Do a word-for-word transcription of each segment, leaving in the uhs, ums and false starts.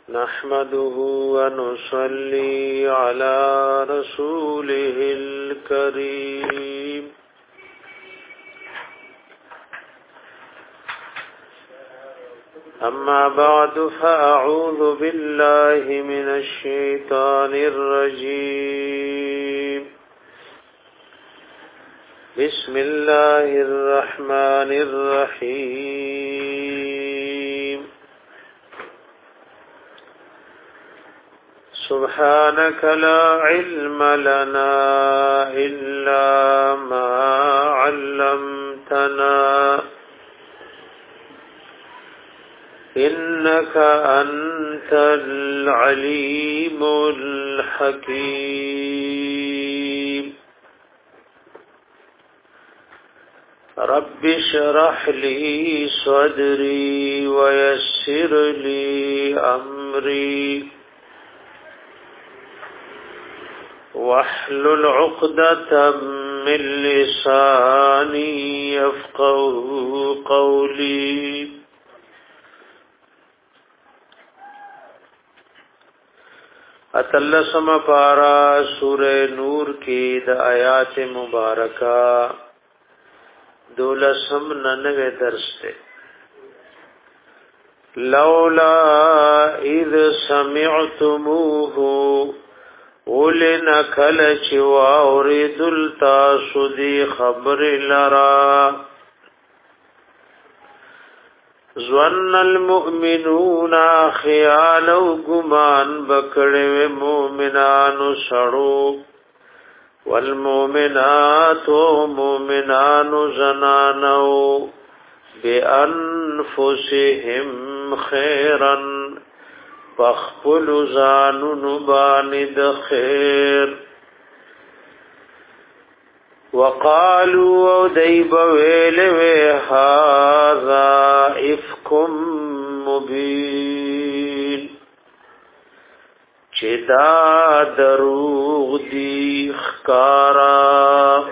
نحمده ونصلي على رسوله الكريم أما بعد فأعوذ بالله من الشيطان الرجيم بسم الله الرحمن الرحيم سبحانك لا علم لنا إلا ما علمتنا إنك أنت العليم الحكيم رب اشرح لي صدري ويسر لي أمري واحلل عقدة من لساني يفقهوا قولي اتلسم پارا سورہ نور کی د آیات مبارکہ دولسم ننوے درس تے لولا اذ سمعتموه ولنا کلچ واورد التاسو دی خبر لرا ظن المؤمنون خیال و گمان بکڑے مومنان سڑو والمؤمنات و مومنان زنانو بانفسهم خیرا فاخپل زانن باند خیر وقالوا ديب ويلوي هذا افكم مبين چدا دروغ دی خکارا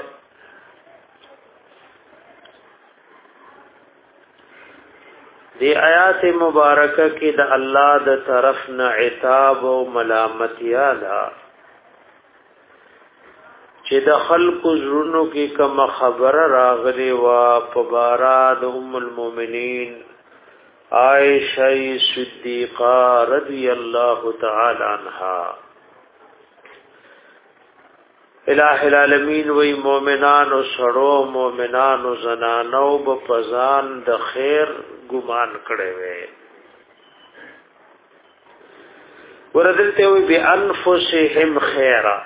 دی آیات مبارکہ کی دا اللہ دا طرف نا عتاب و ملامت یادا چې د خلق زرونو کې کوم خبر راغلی وا فباراد ام المؤمنین عائشہ صدیقہ رضی اللہ تعالی عنہا الہ العالمین وی مومنان او سړو مومنان او زنانو په پزان د خیر ګمان کړي وي ورته وی بانفسهم خیرا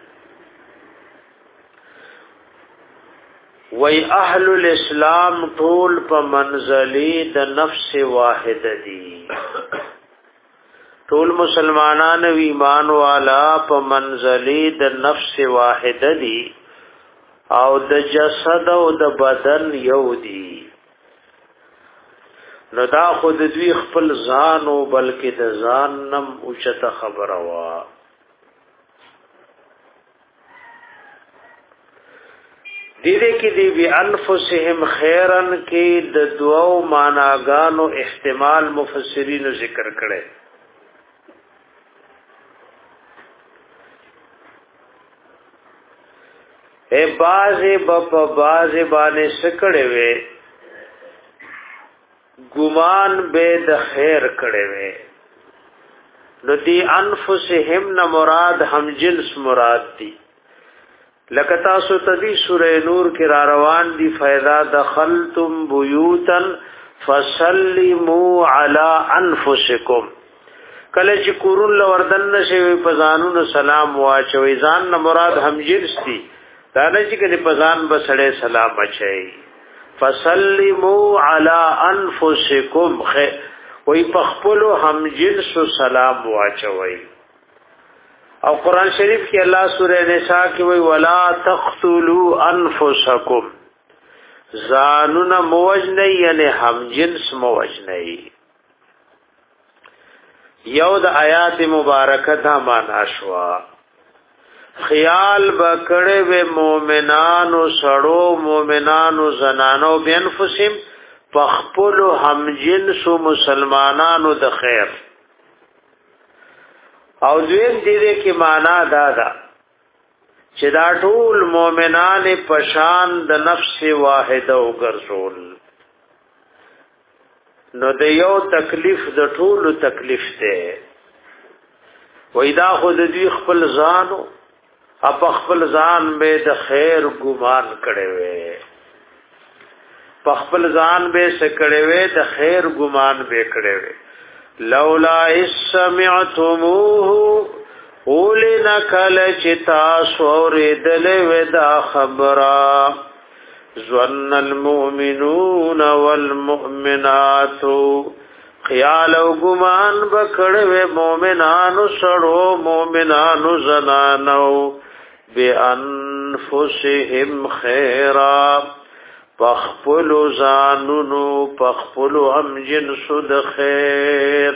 وی اهل الاسلام طول په منزلی د نفس واحد دی طول مسلمانان و ایمان والا په منزلی د نفس واحد دی او د جسد او د بدن یو دی نو دا خود دوی خپل ځان او بلکې د ځان نم اوچته خبره وا دیده کی دی بی انفسهم خیرن کی د دوو معناګانو احتمال مفسرین ذکر کړي اے بازی بپ بازی باندې سکړې وې ګمان به د خیر کړي وې نو دی انفسهم نه مراد هم جنس مراد دی لکه تاسو تدی سورہ نور کې را روان دي فیضا دخلتم بیوتا فسلموا علی انفسکم کله چې کورون لوردن نشي په ځانونو سلام واچوي ځان نه مراد هم جنس دي دا نه چې کله په ځان بسړې سلام اچي فسلموا علی انفسکم وی پخپلو هم جنس سلام واچوي او قرآن شریف کی اللہ سورہ نساء کی وی ولا تقتلوا انفسکم زانون موجنی یعنی ہم جنس موجنی یو د آیات مبارکہ دا مانا شوا خیال بکڑے و مومنانو سڑو مومنانو زنانو بینفسم پخپلو هم جنسو مسلمانانو د خیر او دویم دې کې معنا دا ده چې دا ټول مؤمنان پشان د نفس واحده وګرځول نو د یو تکلیف د ټولو تکلیف ده وېدا خود دې خپل ځانو اپ خپل ځان به د خیر ګمان کړي وي په خپل ځان به سکړي وي د خیر ګمان به کړي وي لولا اسمعتموه اولنا کل چتا سور دل ودا خبرا ظن المؤمنون والمؤمنات خیال او ګمان بکړوي مؤمنانو سړو مؤمنانو زنانو بانفسهم خیرا پخپل زانونو پخپل هم جنس د خیر.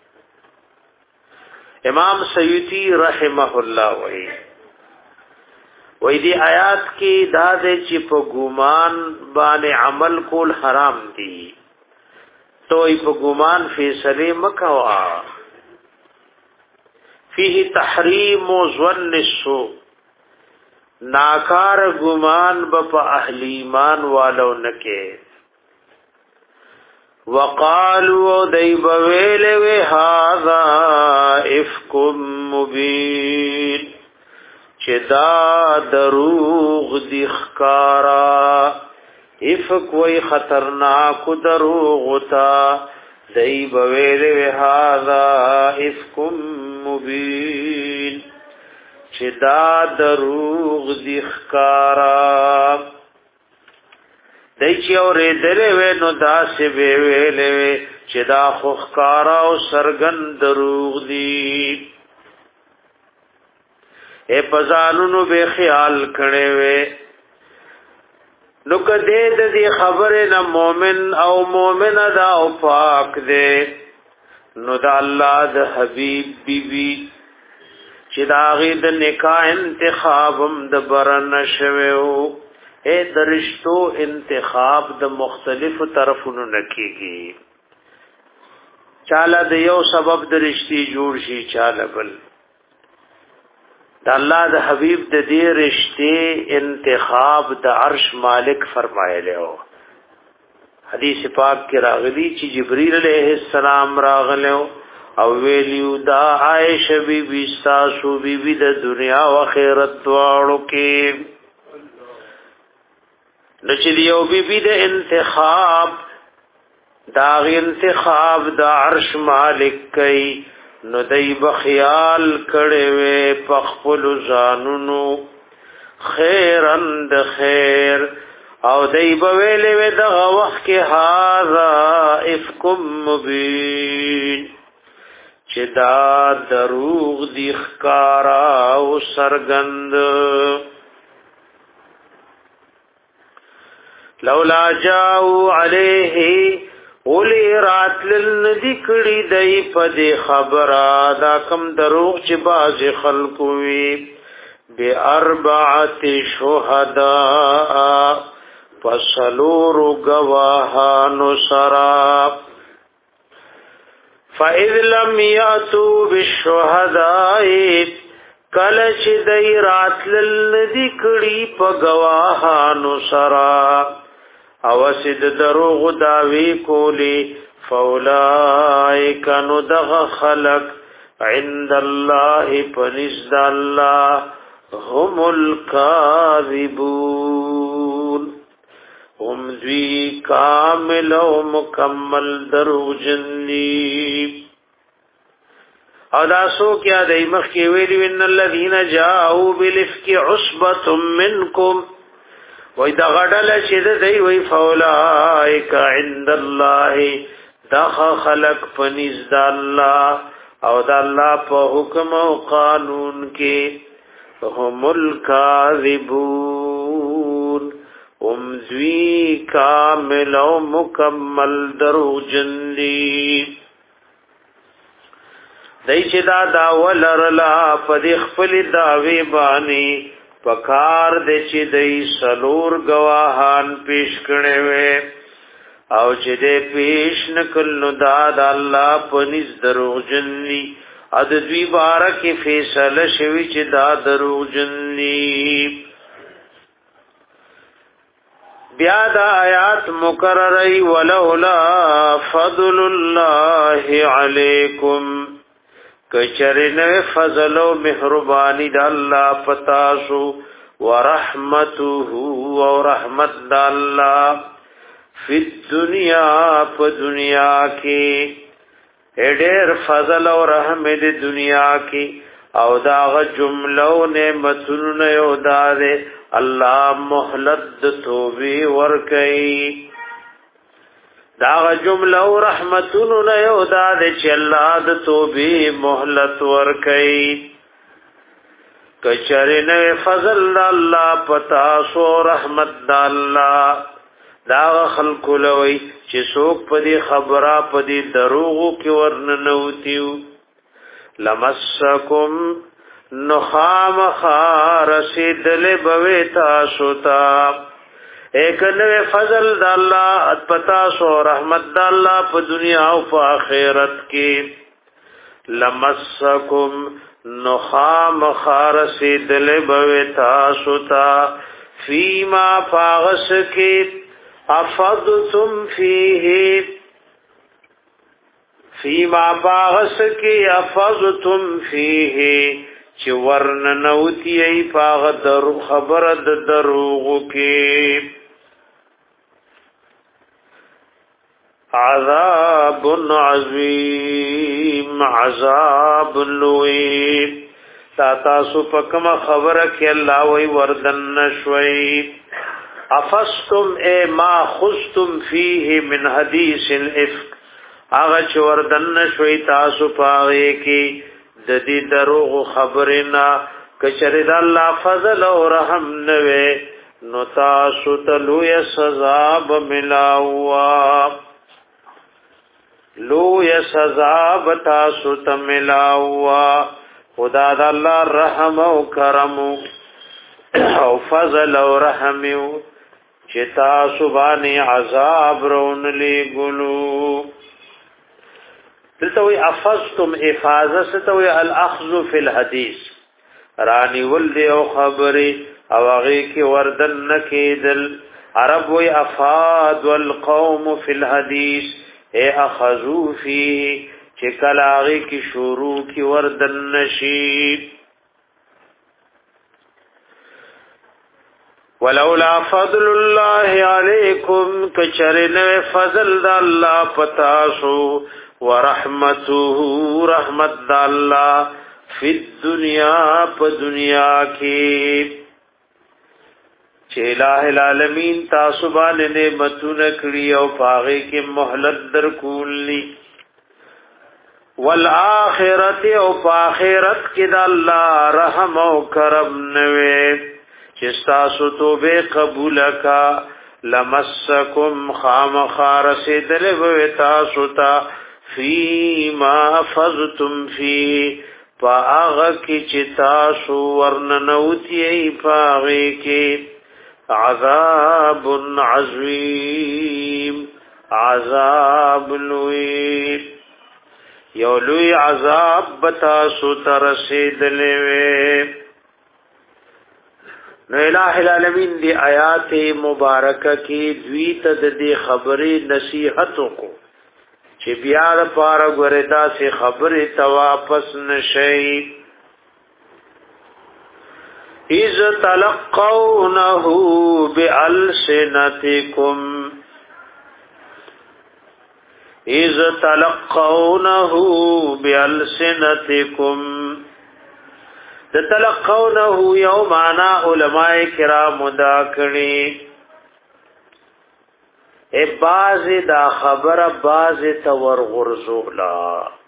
امام سیوطی رحمه الله وی وی دی آیات کی دا دے چی پا گمان بانے عمل کول حرام دی تو ای پا گمان فیصلے مکوا فیہ تحریم و ظن السوء ناکار گمان با اہل ایمان والو نکے وقالوا دیب ویلوی هذا افکم مبین چه دا دروغ دی خکارا افک وی خطرناک دروغ تا دیب ویلوی هذا افکم مبین چه دا دروغ دی خکارا دای چې اورې دلې و نو داسې به ویلې چې دا خوخکارا او سرګن دروغ دي اے پزانونو به خیال کړي وې نو کده دې خبره نه مؤمن او مؤمنه دا او پاک دې نو دا الله د حبيب بیبي چې دا غي د نکاح انتخابم د برن شوو اے درشتو انتخاب د مختلف طرفونو نکیږي چاله د یو سبب درشتي جوړ شي چاله بل د الله د حبيب د دې رشتي انتخاب د عرش مالک فرمایلی او حدیث پاک کې راغلی چې جبرئیل علیہ السلام راغلو او ویلیو دا عائشہ بی بی ساسو بی بی د دنیا او آخرت دواړو کې نچلیو بی بی د انتخاب دا غی انتخاب دا عرش مالک کئی نو دی بخیال کڑوے پخپل زانونو خیرند خیر او دی بویلوے دغا وقت کے هذا افکم مبین چه دا دروغ دی خکارا و سرگند لولا جاؤ علیہ اولی راتلل ندکڑی دی پدی خبرا دا کم دروغ چی باز خلقوی بی اربعت شہداء فسلور گواہان سرا فَإِذْ لَمْ يَأْتُوا بِالشُّهَدَاءِ کلچ دی راتلل ندکڑی پا گواہان سرا اوسد دروغ داوی کولی فاولائک ندغ خلق عند اللہ پنزد اللہ هم الكاذبون هم دوی کامل و مکمل دروغ جنی او داسو کیا دیمخ کی ویلو ان الذین جاؤوا بالافک عصبة منکم وی دا غڈل شد دی وی فولائک عند اللہ دخ خلق پنیز دا اللہ او دا اللہ پا حکم و قانون کے هم الكاذبون هم ذوی کامل و مکمل درو جندی دی چه دا داول رلا پا دی خپل داوی بانی پکار دے چی دی سلور گواہان پیش کرنے وے او چی دے پیش نکل نو داد اللہ پنیز دروغ جنلی اد دوی بارک فیصله شوی چې دا دروغ جننی. بیا دا آیات مکرری ولولا فضل الله علیکم کچرن فضل و مهربانی دا اللہ پتاسو ورحمته و رحمت دا اللہ فی الدنیا پا دنیا کی اڈیر فضل و رحمت دنیا کی او داغ جملو نعمتن یو دادے اللہ محلت توبی ورکی داغ جملہ و رحمتون نیو داد چی اللہ د توبی محلت ورکی کچرن فضل دا اللہ پتاسو رحمت دا اللہ داغ خلق لوی چی سوک پدی خبرہ پدی دروغو کی ورننوتیو لمسکم نخام خارسی دل بوی تاسوتا ایک نوے فضل دا اللہ پتاسو رحمت دا اللہ پا دنیا و پا آخرت کی لمسکم نخام خارسی دل بوی تاسوتا فیما پاغس کی افضتم فیه فیما پاغس کی افضتم فیه چی ورن نوتی ای پاغ در خبر د دروغ کی عذاب عظیم عذاب لوی تا تاسو پکم خبر کی اللہ وی وردن نشوی افستم اے ما خستم فیه من حدیث الافک آغا چی وردن نشوی تاسو پاغی کی ددی دروغ خبرنا کچرد اللہ فضل و رحم نوے نو تاسو تلوی سزاب ملاوا لوی سزاب تاسو تملاوا خدا دا اللہ رحم و کرم او فضل و رحم چی تاسو بانی عذاب رون لی گلو دلتوی افضتم افاظه ستوی الاخذ فی الحدیث رانی ولدی او خبری او اغی کی وردن نکیدل عرب وی افاد والقوم فی الحدیث اے اخذو فی چکل آغی کی شروع کی وردن نشید ولولا فضل اللہ علیکم کچرن فضل دا اللہ پتاسو ورحمته رحمت دا اللہ فی الدنیا پا دنیا کی چه الہ العالمین تاسبان نعمتو نکڑی او پاغی کی محلت در کولی والآخرت او پاخرت کی دا اللہ رحم او کرم نوے چستاسو توبے قبول کا لمسکم خام خارسی دلبوی تاسو تا فیما فضتم فی پا آغا کی چتاسو ورننوتی ای پاغی کی عذاب عظیم عذاب لوی یو لوی عذاب بتاسو ترسید لیوی نو الہ العالمین دی آیات مبارکہ کی دویت دی خبری نصیحتوں کو چی بیار پارا گوردا سے خبری تواپس نشئی اذ تلقونه بألسنتکم اذ تلقونه بألسنتکم د تلقونه یو معنا علماء کرام دا کړي ای باز دا خبر باز تور غرزولا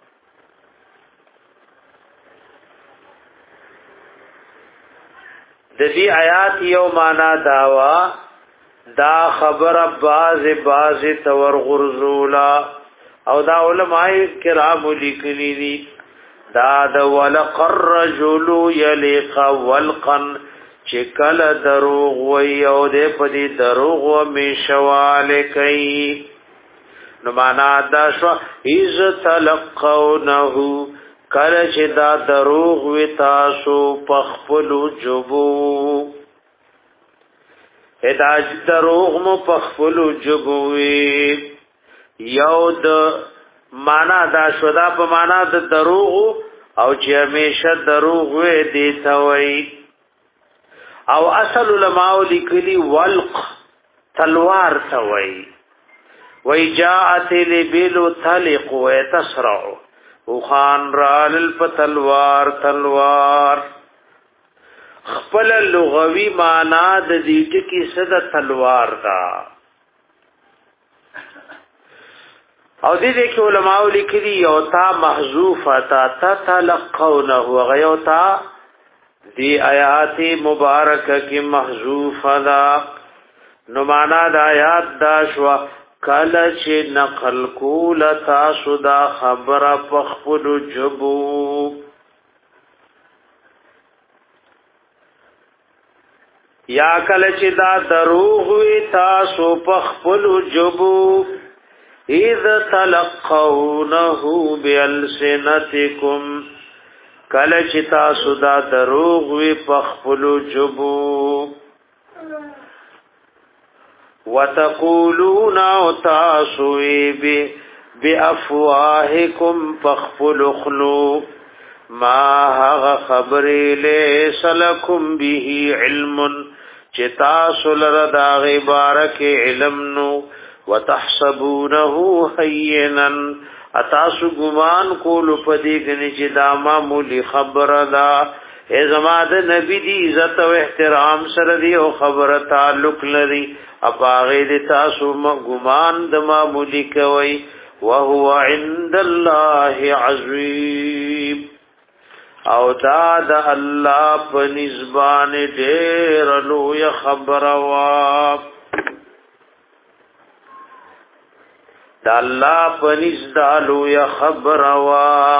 د دې آیات یو معنا داوا دا خبر باز باز تور غرزولا او دا علماء کرام لیکلي دي دا د ولقر رجل یلق والقن چکل دروغ وی او دې پدی دروغ و میشواله کوي نو معنا دا شو اذ تلقونه کله چې دا دروغ وی تاسو پخپلو جبو ادا دروغ مو پخپلو جبو وی یو د معنا دا شودا په معنا د دروغ او چې همیشه دروغ وی دی ثوی او اصل علماء لیکلی ولق تلوار ثوی وی جاءت لبیل تلق و تسرع او خان رال الفتلوار تلوار خپل لغوی معنا د دې ټکی صد تلوار دا او دې دې کې علماء لیکلي یو تا محذوفه تا تلقونه وغيوتا دی آیات مبارکه کې محذوفه دا نو معنا د آیات دا شوا کله چې نقل کول تاسو دا خبره پخپل جبو یا کله چې دا دروغ وي تاسو پخپل جبو اذ تلقونه بالسنتکم کله چې تاسو دا دروغ وي پخپل جبو وتقولون تاسوي بافواهكم فخفل خلو ما هغ خبر ليس لكم به علم چتاسو لردا غبارك علمنو وتحسبونه هينا اتاسو ګمان کول پدې کني چې دا معمولی خبره ده ای زماد نبی دی عزت او احترام سره دی او خبره تعلق لري اپاغه دې تاسو ګمان د معمولی کوي وهو عند الله عظیم او دا د الله په نسبان ډېر لوی خبره وا دا الله په نسبان لوی خبره وا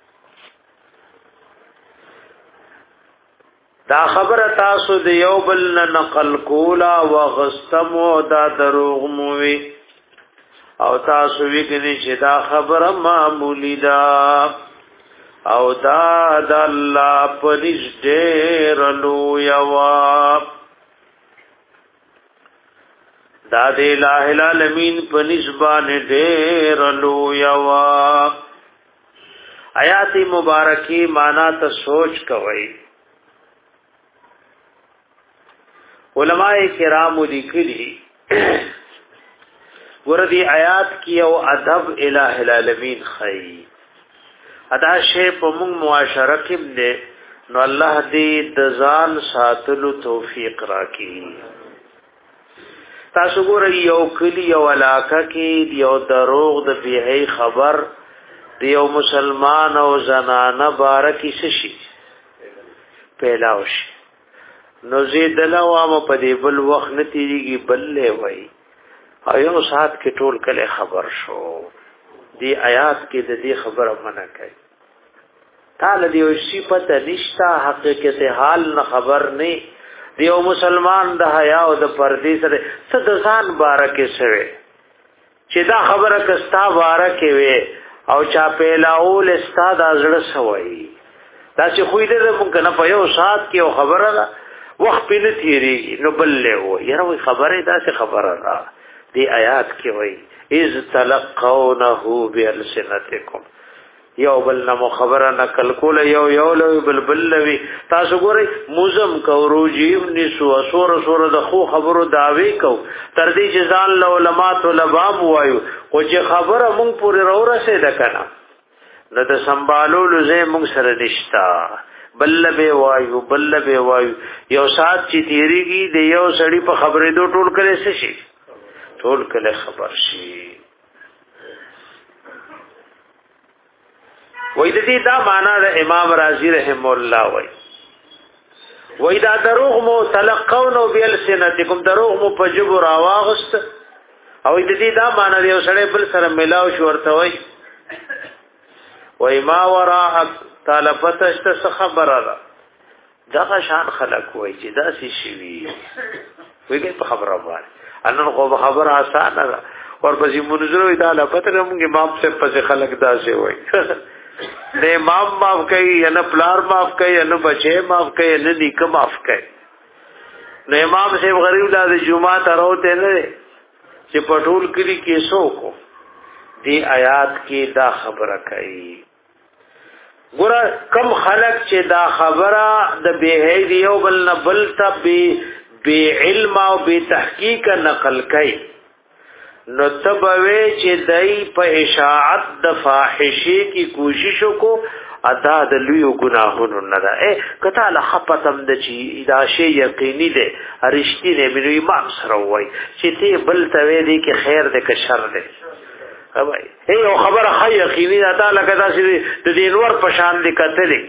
دا خبره تاسو د یو بل نقل کولا وغستمو دا دروغ موي او تاسو ویګنی چې دا خبره معمولی دا او دا د الله په نږدې رلو یوا دا د الٰه العالمین په نسبان ډېر لو یوا آیات مبارکی معنا ته سوچ کوي علماء کرام لیکلي ورته آیات کې او ادب الٰه العالمین خی ادا شی په موږ معاشره کې دې نو الله دې د ځان ساتلو توفیق راکړي تاسو ګورئ یو کلی یو علاقه کې یو دروغ د بیهي خبر د یو مسلمان او زنانه بارکی شي پیلاوش نو زیدل عوام په دې بل وخت نتیږي بل له وای او یو سات کې ټول کله خبر شو دی آیات کې د دې خبره منع کوي تعالی دې شي پته نشتا حقیقت حال نه خبر نه دیو مسلمان د حیا او د پردې سره څه د ځان بارکه سره چې دا خبره کستا بارکه وي او چا پیلاول استاد ازړه سوي دا چې خو دې مونږ نه په یو سات کې خبره ده وخت په نتیریږي نو بل له و یره وي خبره دا څه خبره ده دی آیات کې وای اذ تلقونه بالسنتکم یو بل نو خبره نقل کول یو یو لوی بل بل لوي تاسو ګورئ موزم کو روجیم نسو اسور اسور د خو خبرو داوی کو تر دې چې ځان له علماء طلبام وایو او چې خبره مونږ پورې راو رسېده کنه نو د سنبالولو زه مونږ سره نشتا بل به وایو بل به وایو یو سات چې تیریږي د یو سړی په خبرې دو ټول کله څه شي ټول کله خبر شي وای د دې دا معنا د امام رازی رحم الله وای وای دا دروغ مو تلقونو بالسنتکم دروغ مو په جبر واغست او د دې دا معنا یو سړی بل سره ملاو شو ورته وای وای ما وراء طالبتشت خبره ده دا شان خلق وای چې دا شي شي ویګه په خبره باندې انن خو خبره آسان ده ورپسې منظر وي دا لپاره موږ امام سے پس خلق دا شي وای نه امام معاف کوي یا نه پلار معاف کوي یا نه بچي معاف کوي نه نیک معاف کوي. نو امام صاحب غریب دا د جمعه تروته نه چې پټول کلی کې سو کو دی آیات کې دا خبره کوي. ګور کم خلق چې دا خبره د بهید یو بل نه بل ته به علم او به تحقیق نقل کوي نو تبوي چې دای په اشاعت د فاحشي کی کوشش کو ادا د لوی ګناهونو نه ده. اے کته له خپتم د چی دا شی یقیني ده ارشتي نه مې امام سره وای چې ته بل ته وې دي کې خیر ده که شر ده. اوبای اے یو خبره خی یقیني ده تعالی کدا چې د دینور په شان دي کتلې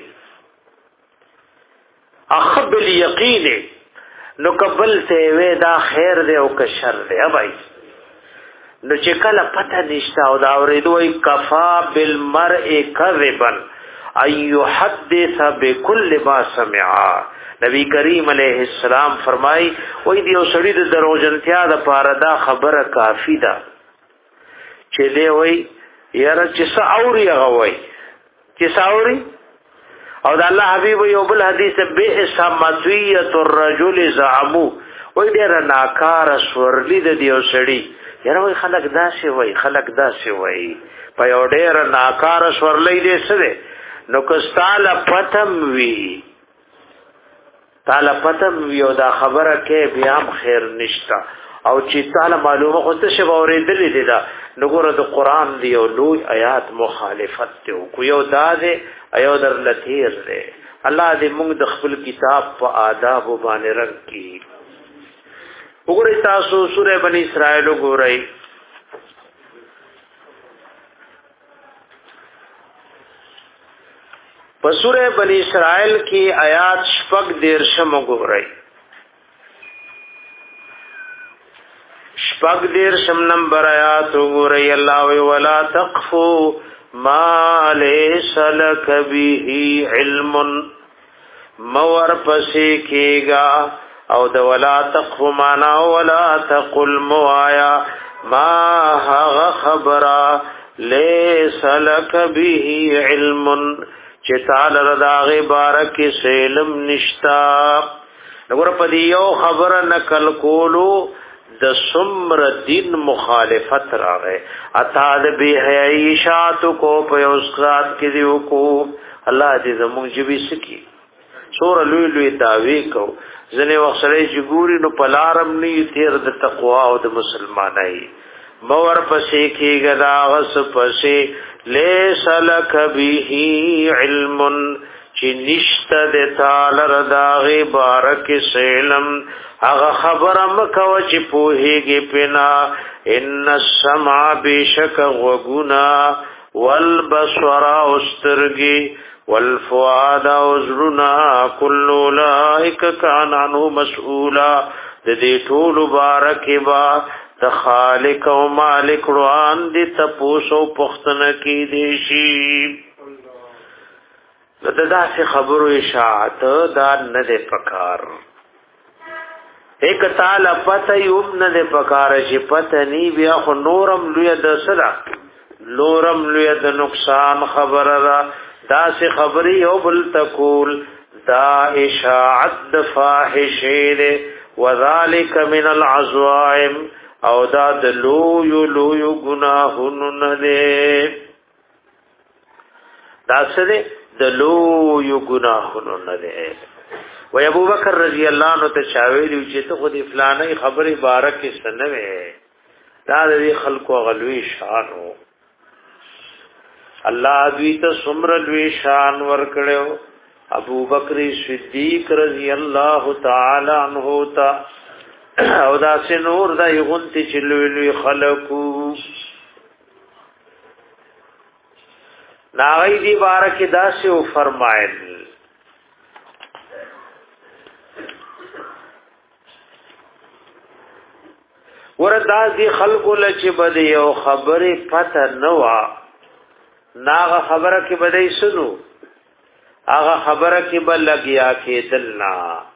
اخب الیقین نو قبل ته وې دا خیر ده او که شر ده. اوبای نو چې کله پته نشته او دا اورېدوي کفا بالمرء کذبا ایو حدث بكل ما سمع. نبی کریم علیہ السلام فرمای وای دی او سړی د دروژنتیا د پاره دا خبره کافی ده چې دی وای یاره چې ساوري غوي چې ساوري او د الله حبیب یو بل حدیث به سمتیه الرجل زعمو وای ډیر ناکار سورلی د دی او سړی یاره وای خلق داسې وای خلق داسې وای په یو ډیر ناکار سورلی دې سره نو کستاله پتم وی تعالی پتم وی او دا خبره کې بیا خیر نشتا او چې تعالی معلومه خو ته شی اوریدلې دي دا نو ګوره د قران دی او لوی آیات مخالفت ته کو یو داده ایو در لثیر دی. الله دې موږ د خپل کتاب په آداب باندې رنگ کی. وګورئ تاسو سوره بنی اسرائیل وګورئ پسوره بنی اسرائیل کی آیات شپږ دیرشم وګورئ شپږ دیرشم نمبر آیات وګورئ. الله وی ولا تقفو ما ليس لك به علم مور پسې کېگا او د ولا تقفو معنا ولا تقل موایا ما هغه خبره ليس لك به علم چې تعالی رضاغه بارک سلم نشتا. وګوره په دې یو خبره نقل کولو د سمر دین مخالفت راغې اتا د به عیشات کو په اوسات کې دیو کو الله دې زموږ جبي سکی سور لوی لوی داوی کو ځنه وخسره چې ګوري نو پلارم نه تیر د تقوا او د مسلمانای مور پسې کې غدا غس پسې لیس لک به علم چې نشته د تعالی رضاغه بارک سلم هغه خبره مکو چې پوهیږي پنا ان السمع بشک وغنا والبصر استرگی والفؤاد ازرنا كل اولئک کان عنه مسؤولا. د دې ټول بارک با د خالق او مالک روان دي تپوسو پختنه کی دي شي. ددا سے خبرو اشاعت دا نه ده پکار ایک تعالی پته یوب نه ده پکار چې پته نی بیا خو نورم لوی د سرا نورم لوی د نقصان خبره را دا سے خبري یو بل تقول دا اشاعت د فاحشه وذالک من العزائم او دا د لویو لویو گناهونو نه ده دا سره د لویو گناهونو نه ده. و ابو بکر رضی الله عنه ته شاویل چې ته خو د فلانه خبره بارک سنوي دا د خلکو غلوی شانو الله دوی ته سمر لوی شان ور کړو. ابو بکر صدیق رضی الله تعالی عنہ تا او دا سنور دا یغنتی چلوی لوی خلقو ناغی دی بارک دا سیو فرمائل وردا دی خلقو لچ بدی او خبر پتا نوا ناغ خبره کی بدی سنو آغا خبره کی بلگیا کی دلنا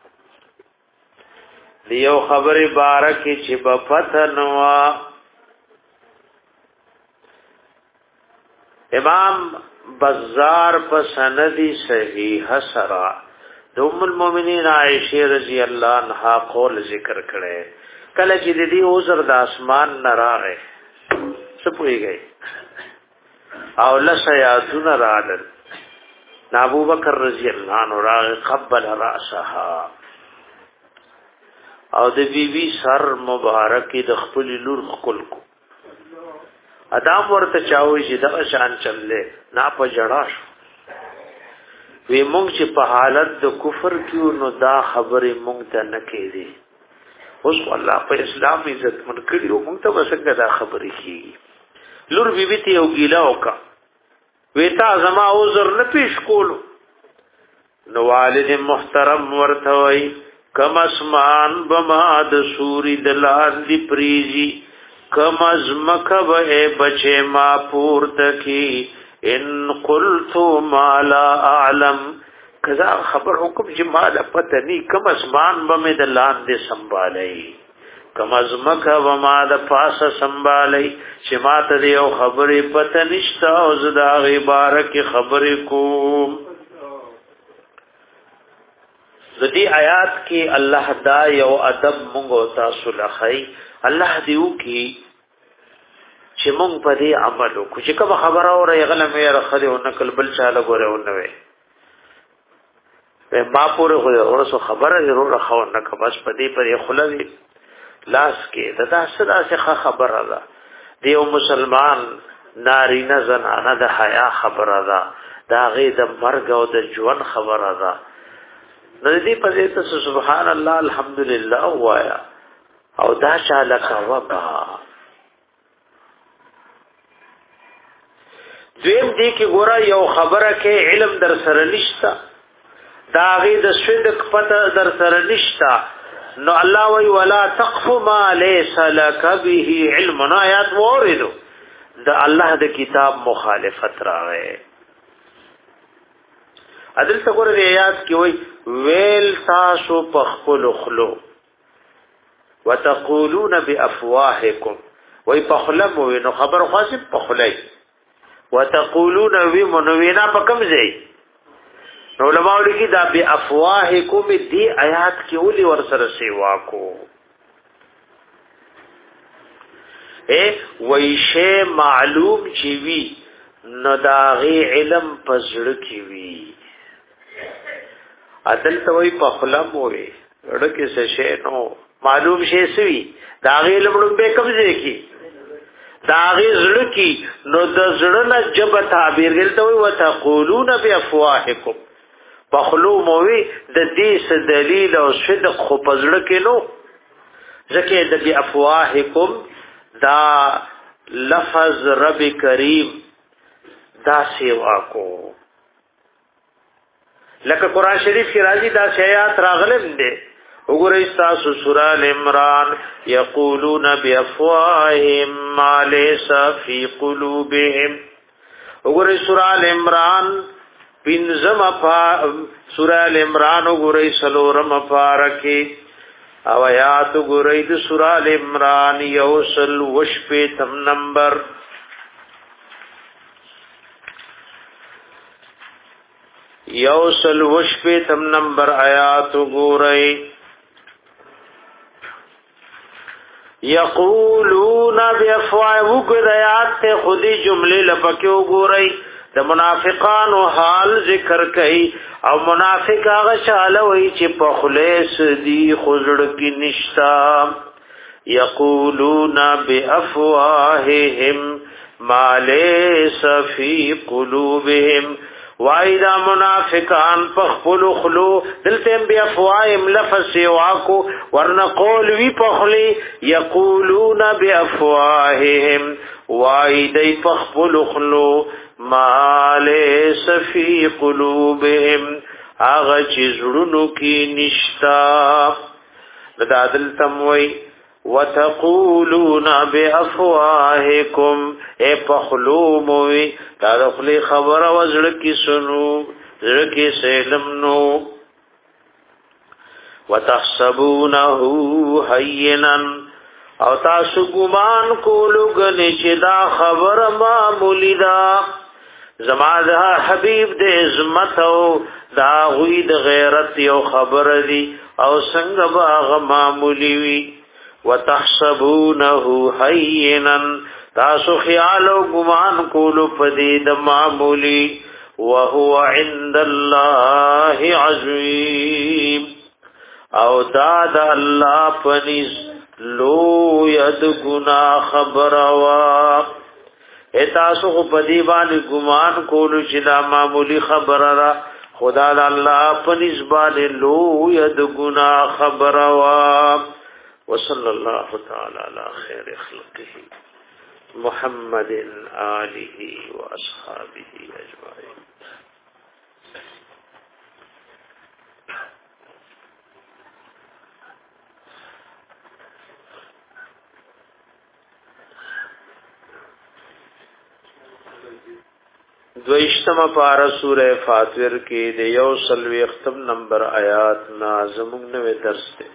دیو خبر بارکی چی بفتنوا. امام بزار په سند صحیح سرا د ام المؤمنین عائشہ رضی الله عنها قول ذکر کړي کله چې د دې عذر د اسمان نه راغی سپوږی او لسیاتون راغل ابو بکر رضی الله عنه راغ قبل راسها او د بی بی سر مبارک د خپل لور خپل کو ادم ورته چاوي چې د شان چللې نا په جړا شو وی مونږ چې په حالت د کفر کې نو دا خبره مونږ ته نه کېږي اوس الله په اسلام عزت من کړی او مونږ ته وسنګ دا خبره کیږي لور بی بی ته یو ګیلا وکا ویتا زما عذر نه پیش کولو نو والد محترم ورته وای کم اسمان بما د سوري د لاندې پریزي کم ازمک به بچه ما پورت کی ان قلت ما لا اعلم کذا خبر حکم چې ما لا پته ني کم اسمان بمه د لاندې سنبالي کم ازمک و ما د پاسه سنبالي چې ما ته یو خبره پته نشته او زدا غبارک خبره کوم د دې آیات کې الله دا یو ادب مونږ تاسو لخی الله دیو کې چې مونږ په دې عمل وکړو چې کوم خبره اورې غلم یې راخلي او نکل بل چاله ګوره او نوې په ما پورې ورسو خبره ضرور خو نه که بس په دې پر خلوی لاس کې دا صدا څخه خبره ده دیو مسلمان نارینه زنانه د حیا خبره ده دا غي د مرګ او د ژوند خبره ده ندی په دې ته سبحان الله الحمدلله وایا او دا چاله کا وکا دویم دی کې ګوره یو خبره کې علم در سره نشتا دا غي د صدق پته در سره نشتا نو الله وی ولا تقف ما ليس لك به علم آیات وردو دا الله د کتاب مخالفت راغې عدل څنګه د آیات کې وی ویل تاسو په خپل خلو وتقولون بافواهکم وی په خلم وی نو خبر خاصه په خلای وتقولون وی منوینا په کوم ځای نو علماء لیکي دا بافواهکم دی آیات کې ولي ور سره سیوا کو اے وی شی معلوم چی وی نو دا غي علم پزړه کی وی عدل توي په خلم وې ورکه څه شی نو معلوم شی سوي دا غي لمړو به قبضه کی دا غي زړه کی نو د زړه نه جب تعبیر ګل توي وتقولون بافواهکم پخلو موي د دې س دلیل او صدق خو پزړه کې نو ځکه د بافواهکم دا لفظ رب کریم دا سیوا کو لکه قران شریف کې راځي دا آیات راغلم دي وګورئ تاسو سورہ ال عمران یقولون بافواههم ما ليس في قلوبهم وګورئ سورہ ال عمران پنځم افا سورہ ال عمران وګورئ سلورم فارکه او آیات وګورئ د سورہ ال عمران یوسل وشپه تم نمبر یوسل وشپه تم نمبر آیات وګورئ یقولون بافواههم وګورئ آیات ته خودي جمله لپاره وګورئ د منافقانو حال ذکر کړي او منافق هغه شاله وي چې په خلیص دي خزړ کې نشتا یقولون بافواههم ما ليس في قلوبهم وایدا منافقان په خپل خلو دلته بیا افواهم لفظ واکو ورنقول وی په خلی یقولون بافواههم وایدای په خپل خلو ما ليس في قلوبهم اغه چې زړونو کې نشتا دا دلته موي وتقولون بافواهکم اے پخلوموی تارخلی خبر وزړه کی سنو زړه کی سلم نو وتحسبونه هینا او تاسو ګمان کولو غنی چې دا خبر معمولی دا زما د حبیب د عظمت او دا غوی د غیرت یو خبر دی او څنګه باغ معمولی وی وتحسبونه هینا تاسو خیال او ګمان کولو پدې د معمولی وهو عند الله عظیم او دا د الله پنځ لو ید گنا خبر وا اتاسو په دی باندې ګمان کولو چې دا معمولی خبره را خدا د الله په نسبت لو ید گنا خبر وا وصلی الله تعالی علی خیر خلقه محمد آله و اصحابه اجمعین. دویشتم پارا سورہ فاطر کې د یو سلوی ختم نمبر آیات نازمون نوې درس ده.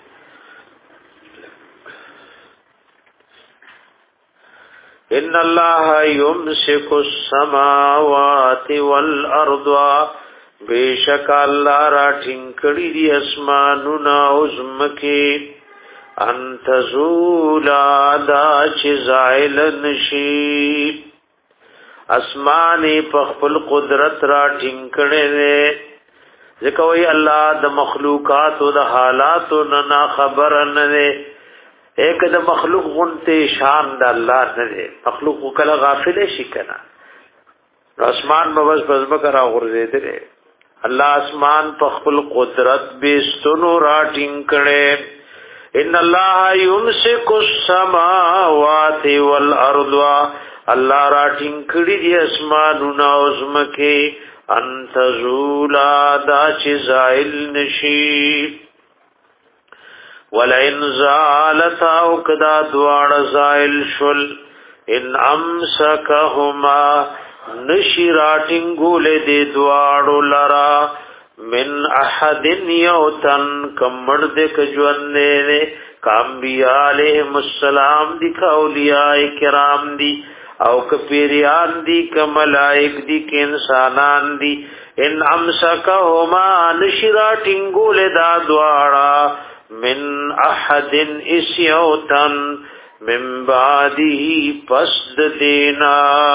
ان الله یمسک السماوات والارض بیشک الله را ټینګړي دي اسمانونه او زمکه ان تزولا دا چې زائل نشي اسماني په خپل قدرت را ټینګړي ځکه وی الله د مخلوقات او د حالات نه خبر نه دی ایک د مخلوق غنته شان د الله نه دی مخلوق کله غافل شي کنه اسمان په بس بس کرا غورځیدل الله اسمان په خپل قدرت به ستونو را ټینګړي ان الله یمسک السماوات والارض الله را ټینګړي دي اسمانونه او زمکه انت زولا دا چې زائل نشي ولئن زالت او کدا دوار زائل شل ان امسکهما نشی را ټینګول دي دوار لرا من احد یوتن کمړ دې کجوان نه کامبیا علیهم السلام دی اولیاء کرام دی او کپیریان دی کملائک دی که انسانان دی ان امسکهما نشرا ٹنگول دا دوارا من احد اسیوتن من بعدی پسد دینا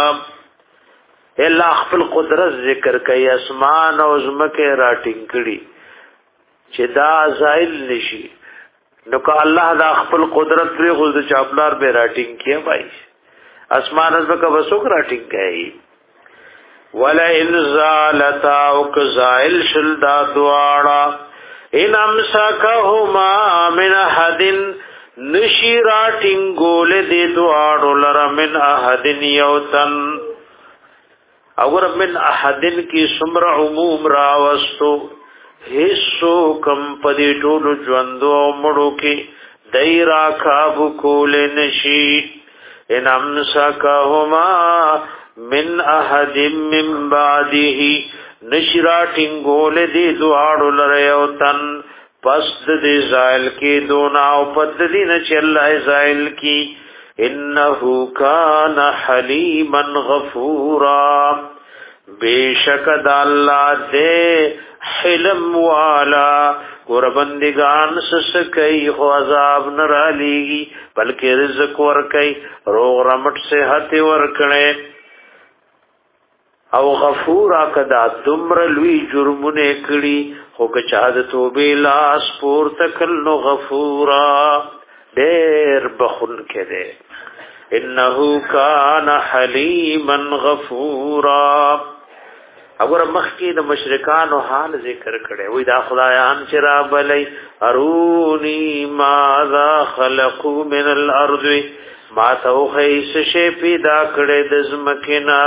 اللہ خپل قدرت ذکر کئی اسمان او زمکه را ټینګړي چې دا زائل نشي نو که الله دا خپل قدرت پرې خو د چاپلار به را ټینګ کیه بای اسمان از بکا بسوک را ٹنگ گئی ولا ان زالتا او کزائل شل دا دوارا ان امسکهما من احد نشی را ٹنگول دی دوارو لرا من احد یوتن اور من احد کی سمر عموم راوستو حصو کم پدی ټولو ژوندو مړو کې دای را کابو کول نشي ان امسکهما من احد من بعده نشرا ټینګول دي دواړو لره یو تن پس د زائل کې دونا او پد دین چې الله زائل کې انه کان حلیما غفورا بیشک د الله دې حلم والا ګور بندگان سس کوي خو عذاب نه را لېږي بلکې رزق ور کوي روغ رمټ صحت ور کړي او غفورا کدا دمر لوی جرمونه کړي خو که چا د توبې لاس پور تکل نو غفورا ډېر بخون کړي انه کان حلیما غفورا اگر مخکی د مشرکانو حال ذکر کړي وای دا خدایان چې را بلای ارونی ماذا خلقوا من الارض ما تو خیس شی پیدا کړي د زمکنا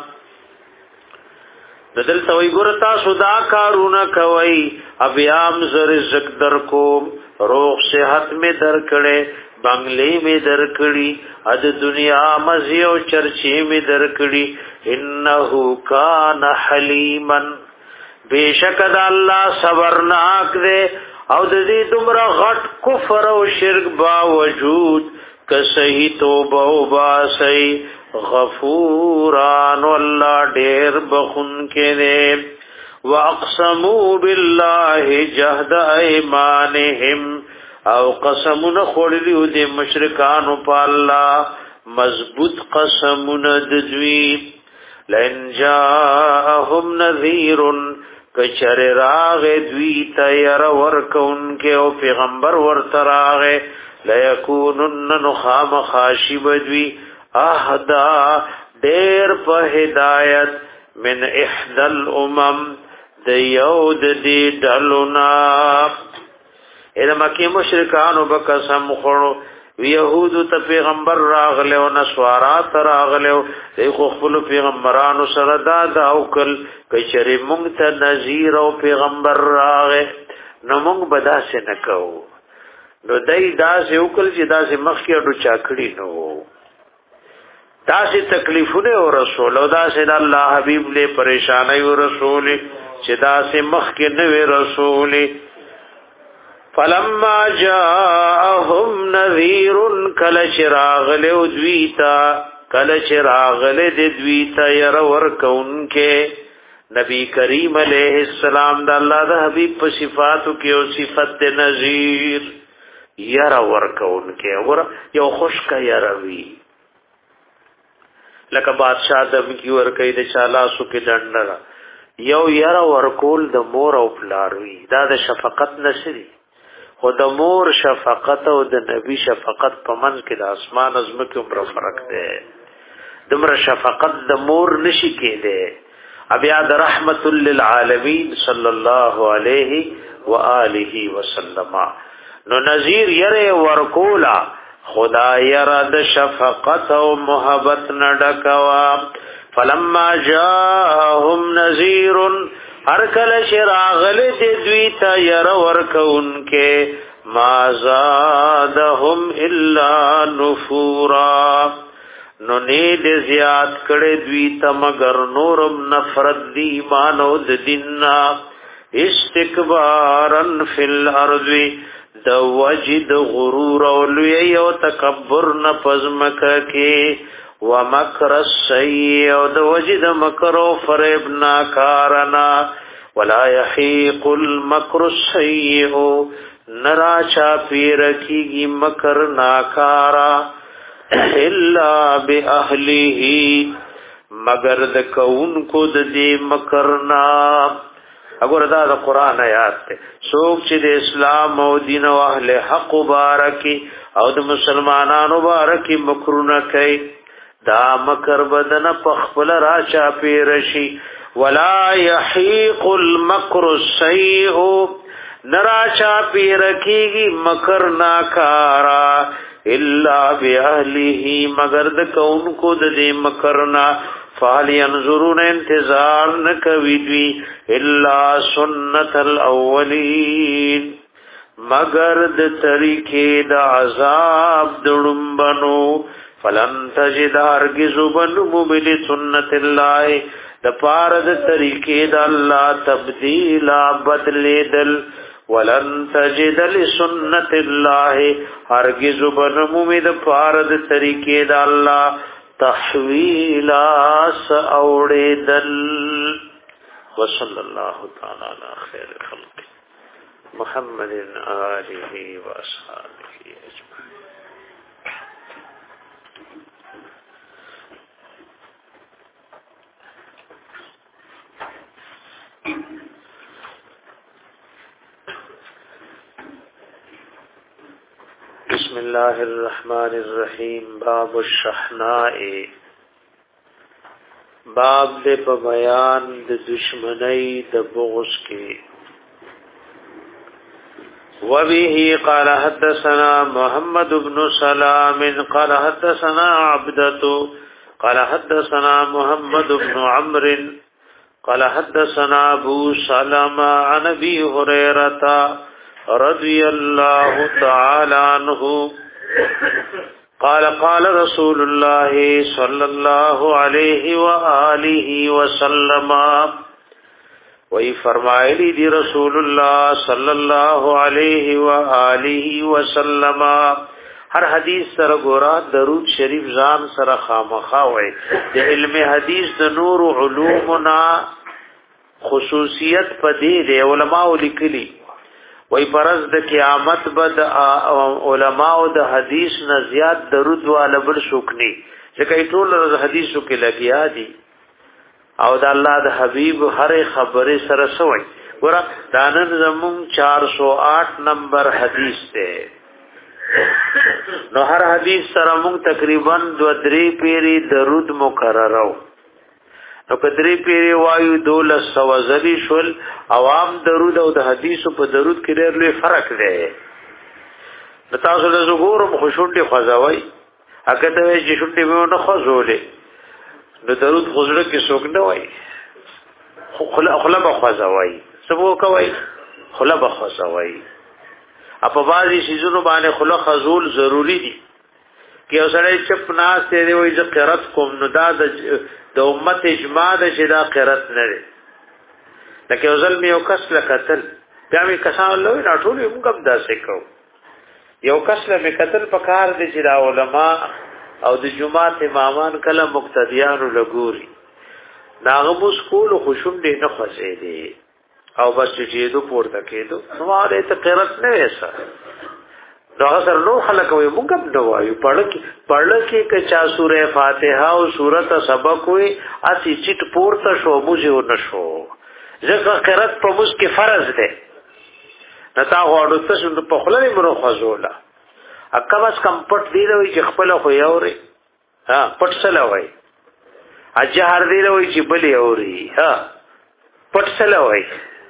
ددل توي ګورتا سودا کارونه کوي ابيام ز رزق در کو روغ صحت می در کړي بنگلې می در کړي اد دنیا مزي او چرچی می در کړي انه کان حلیما بیشک د الله صبرناک دے او د دې دومره غټ کفر او شرک باوجود کسہی توبہ و باسی غفوران واللہ دیر بخن کے دے واقسموا باللہ جہد ایمانہم او قسمون خوڑلیو دے مشرکانو پا اللہ مضبوط قسمون ددوی لئن جاءہم نذیر کچر راغ دوی تیر ورکون کے او پیغمبر ورتراغ لیکونن نخام خاشب دوی احدا دیر پا ہدایت من احدى الامم دیود دی ڈلنا اذا مکی مشرکانو بقسم خورو یهودو تا پیغمبر راغلیو نسوارات راغلیو دیکھو خپلو پیغمبرانو سردادا اوکل کچری مونگ تا نظیر او پیغمبر راغے نو مونگ بدا سے نکو نو دای دا سے اوکل چی دا سے مخی اڈو چاکڑی نو دا سے تکلیفونے و رسول او دا سے دا اللہ حبیب لے پریشانی و رسولی چی دا سے مخی نوی رسولی فلما جاءهم نذير کل چراغل دویتا کل چراغل دویتا یر ورکونکے نبی کریم علیہ السلام دا اللہ دا حبیب پا صفاتو کی او صفت نذیر یر ورکونکے یو خوشک یروی لکه بادشاہ دم کی ورکی دا چالاسو کی دندرا یو یر ورکول دا مور او پلاروی دا دا شفقت نسری خو د مور شفقت او د نبی شفقت په منځ کې د اسمان ازمکه عمر فرق دی دمر شفقت د مور نشي کېده بیا د رحمت للعالمین صلی الله علیه و آله وسلم نو نذیر یره ورکولا خدا یره د شفقت او محبت نډکوا فلما جاءهم نذیر هر کله شراغل دې دوی ته ير ورکونکې ما زادهم الا نفورا نو نه دې زیات کړي دوی ته مگر نورم نفرت دی ایمان او د دیننا استکبارن فی الارض د وجد غرور او لوی او تکبر نه پزمک کې ومکر السیء او د وجد مکر او فریب ناکارنا ولا یحیق المکر السیء نرا چا پیرکیږي مکر ناکارا الا باهله مگر د کون کو د دې مکرنا اگر دا د قران آیات ته څوک چې د اسلام او دین او اهل حق مبارکي او د مسلمانانو مبارکي مکرونه کوي دا مکر بدن پخپل را چا پیرشی ولا یحیق المکر السیء نرا چا پیرکیگی مکر ناکارا الا باهله مگر د کون کو د دې مکرنا فال ينظرون انتظار نکوي دوی الا سنت الاولین مگر د طریقې د عذاب دړمبنو فلن تجد هرگز بنمو بلی سنت اللہ دا پارد طریقے دا اللہ تبدیلا بدلی دل ولن تجد لسنت اللہ هرگز بنمو بلی پارد طریقے دا اللہ تحویلا ساوڑی دل وصل اللہ تعالی علی خیر خلق محمد آلہ و اصحابہ اجمعین. بسم الله الرحمن الرحیم. باب الشحناء باب دې په بیان د دشمنی د بغض کې. وبه قال حدثنا محمد بن سلام قال حدثنا عبدة قال حدثنا محمد بن عمرو قال حدثنا ابو سلمة عن ابي هريرة رضي الله تعالى عنه قال قال رسول الله صلى الله عليه وآله وسلم وی فرمایلی دی رسول الله صلی الله علیه و آله وسلم هر حدیث سره ګورا درود شریف ځان سره خامخا وای د علم حدیث د نور علومنا خصوصیت پدې د علماء لیکلي وای پرز د قیامت بد علماء د حدیث نه زیات درود والا بل شوکني چې ټول د حدیثو کې لګیا دي او د الله د حبیب هر خبره سره سوی ګور دانن زمون چار سو آٹھ نمبر حدیث ده نو هر حدیث سره مون تقریبا دو درې پیری درود مکررو نو کدری پیری وایو دولس سوزلی شول عوام درود او د حدیثو په درود کې ډېر لوی فرق دی نو تاسو د زګورم خوشونډي خوځوي اګه ته چې شونډي مې نه خوځولې نو درود خوځړه کې څوک نه وای خلا خلا بخوځوي سبو کوي خلا بخوځوي اپا بازی سیزونو باندې خلا خزول ضروری دي کې اوسړی چپ ناس ته دی وای چې قرات کوم نو دا د امت اجماع د شدا قرات نه لري لکه اوزل میو کس لکتل بیا می کسان له نه ټول موږ هم داسې کو یو کس له قتل په کار دي چې دا علما او د جمعات امامان کله مقتدیانو لګوري ناغمو سکول خوشم دي نه خسې دي او بس چې دې پورته کېدو نو ماده ته قرات نه وېسا دا سره نو خلک وي موږ هم دوایو پړ کې پړ کې کچا سوره فاتحه او سورته سبق وي اسی چټ پورته شو موږ نشو ځکه قرات په موږ کې فرض ده نتا غواړو ته په خلل مرو خزوله اکمس کم پټ دی وي چې خپل خو یوري ها پټ سره وي اجهار دی وي چې بلی اوري ها پټ سره وي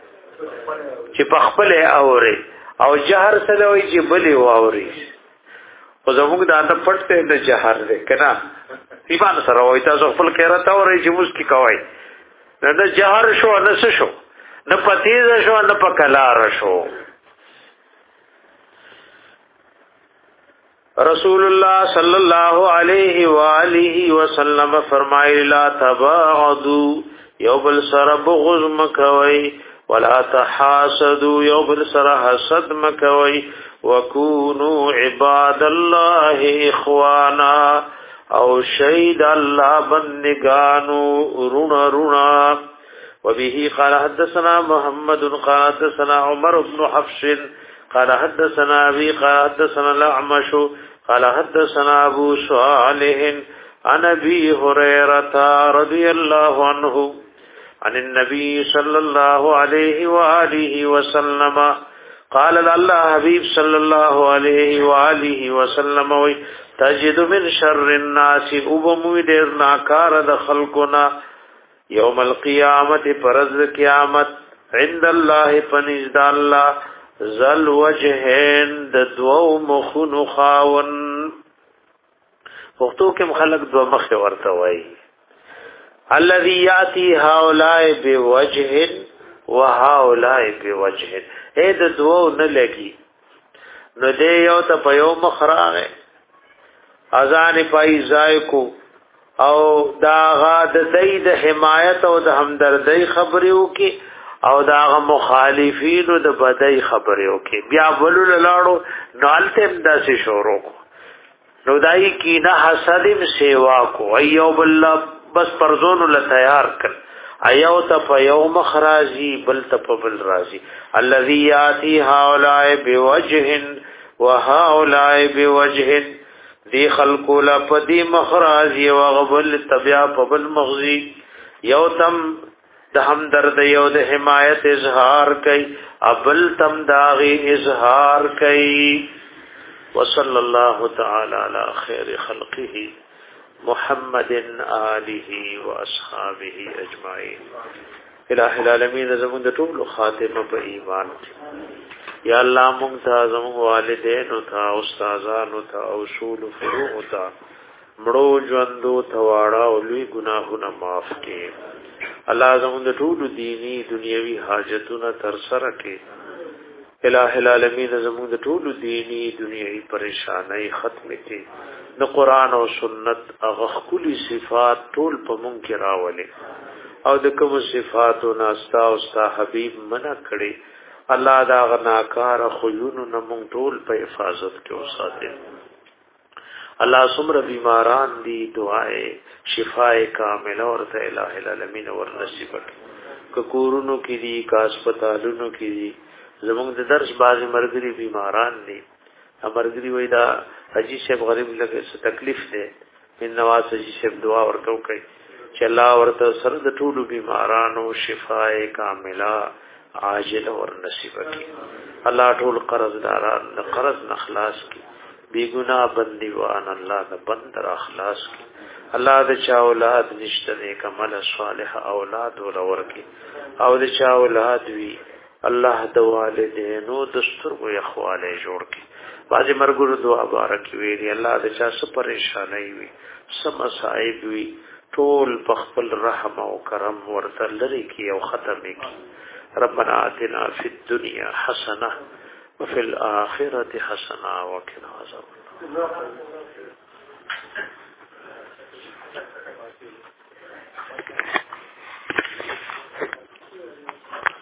چې په خپل اوري او جهر سره وي چې بلی واوري خو زموږ د اند پټ ته د جهر ده کنه ایمان سره وای تاسو خپل قرات اوري چې مسکی کوي نه د جهر شو نه څه شو نه پتیز شو نه پکلار شو رسول الله صلی الله علیه و آله وسلم فرمایي لا تباغضوا یوبل سر بغض مکوي ولا تحاسدوا یوبل سر حسد مکوي وکونوا عباد الله اخوانا او شهید الله بندگانو رونا رونا وبه قال حدثنا محمد قال حدثنا عمر بن حفص قال حدثنا ابي قال حدثنا الاعمش قال حدثنا ابو صالح عن ابي هريره رضي الله عنه عن النبي صلى الله عليه واله وسلم قال الله حبيب صلى الله عليه واله وسلم تجد من شر الناس وبمدير ناكار د خلقنا يوم القيامه فرز قیامت عند الله فنزد الله ذل وجهين د دوو مخونو خاون پښتو کې مخلق دو مخ ورته وای الذي ياتي هؤلاء بوجه وهؤلاء بوجه اې د دوو نه لګي نو دې یو ته په یو مخ راغې اذان پای ځای کو او دا غا د دې د حمایت او د همدردۍ خبرو کې او دا غ مخالفینو د بدای خبرو کې بیا ولول لاړو نالته امداسي شروع نو دای کی نه حسدم سیوا کو ایوب الله بس پرزون له تیار کړ ایو ته په یو مخرازی بل ته په بل رازی الذي یاتی هؤلاء بوجه وهؤلاء بوجه دی خلق لا پدی مخرازی وغبل تبیا په بل مغزی یو تم د همدرد یو د حمایت اظهار کئ ابل تم داغي اظهار کئ وصلی الله تعالی علی خیر خلقه محمد آله واصحابه اجمعین الہ العالمین زمون د ټول خاتمه په ایمان یا الله مونږ ته زمون والدین او ته استادانو ته اصول فروع ته مړو ژوندو ته واړه او لوی ګناهونه معاف کړي الله زمون د ټول دینی دنیوي حاجتونه تر سره کړي الہ العالمین زمون د ټول دینی دنیوي پریشانای ختم کړي د قران او سنت هغه کلی صفات ټول په مونږ کې راولې او د کوم صفاتو ناستا او ستا حبیب منع کړي الله دا غناکار خيونو نه مونږ ټول په حفاظت کې اوساته الله سمر بیماران دی دعائے شفاء کامل اور ته الہ العالمین ور نصیب ک کورونو کی دی کا هسپتالونو کی دی زمونږ د درس باز مرګري بیماران دي امرګري وای دا حجی شیخ غریب لګه څه تکلیف ده ان نواز حجی شیخ دعا ورته کوي چې الله ورته سره د ټولو بیمارانو شفاء کامله عاجل ور نصیب کړي الله ټول قرضداران د قرض نخلاص کړي بی گناہ بندیوان الله د بندر اخلاص کی الله د چا اولاد نشته نیک عمل صالح اولاد ولور کی او د چا اولاد وی الله د والدینو دستور او اخواله جوړ کی باځي مرګور دعا بارک وی الله د چا څه پریشانای وی سم مصائب وی ټول په خپل رحم او کرم ورته لري کی او ختم کی ربنا آتنا فی الدنيا حسنه وفي الآخرة حسنة وقنا عذاب النار